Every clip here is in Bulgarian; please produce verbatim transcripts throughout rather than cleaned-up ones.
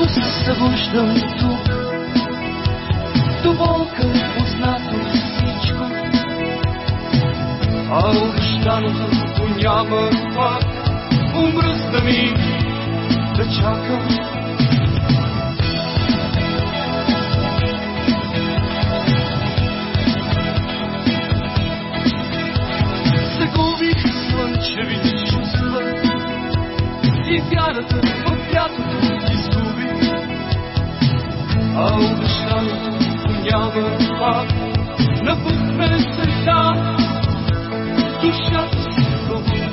Като се събуждам тук, до болка е познато всичко, а обещаното няма пак. Умръзна ми да чакам. Загубих слънчевите чувства и вярата в лятото изгубих, а обещаното няма пак. Напусна среда, душата си пробуди.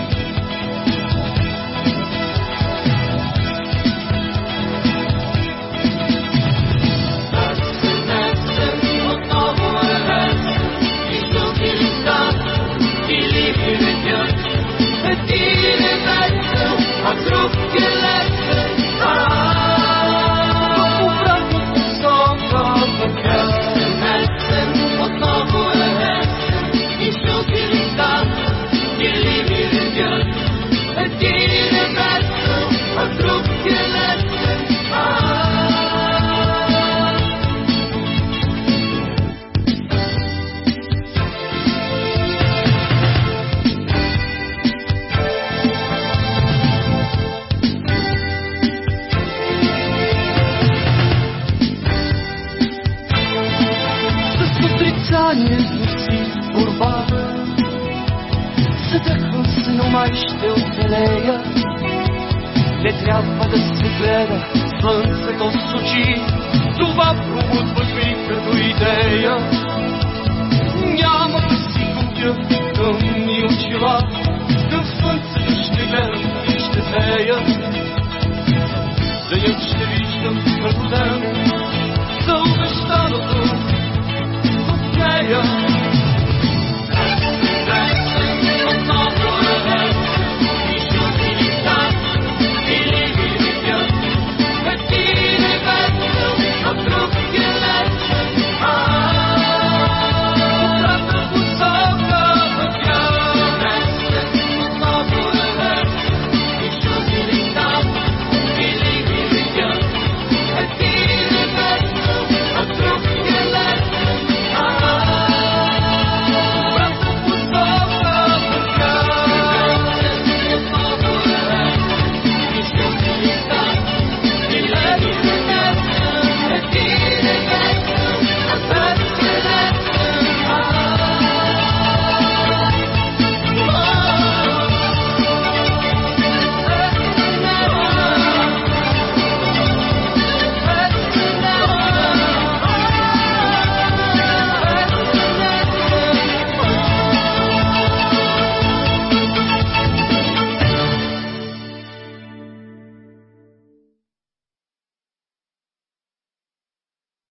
Отрицанието си борба, задъхвам се, но май ще оцелея. Не трябва да се гледа слънцето с очи, това пробудва ми като идея. Няма да си купя тъмни очила, към слънцето ще гледам и ще зея.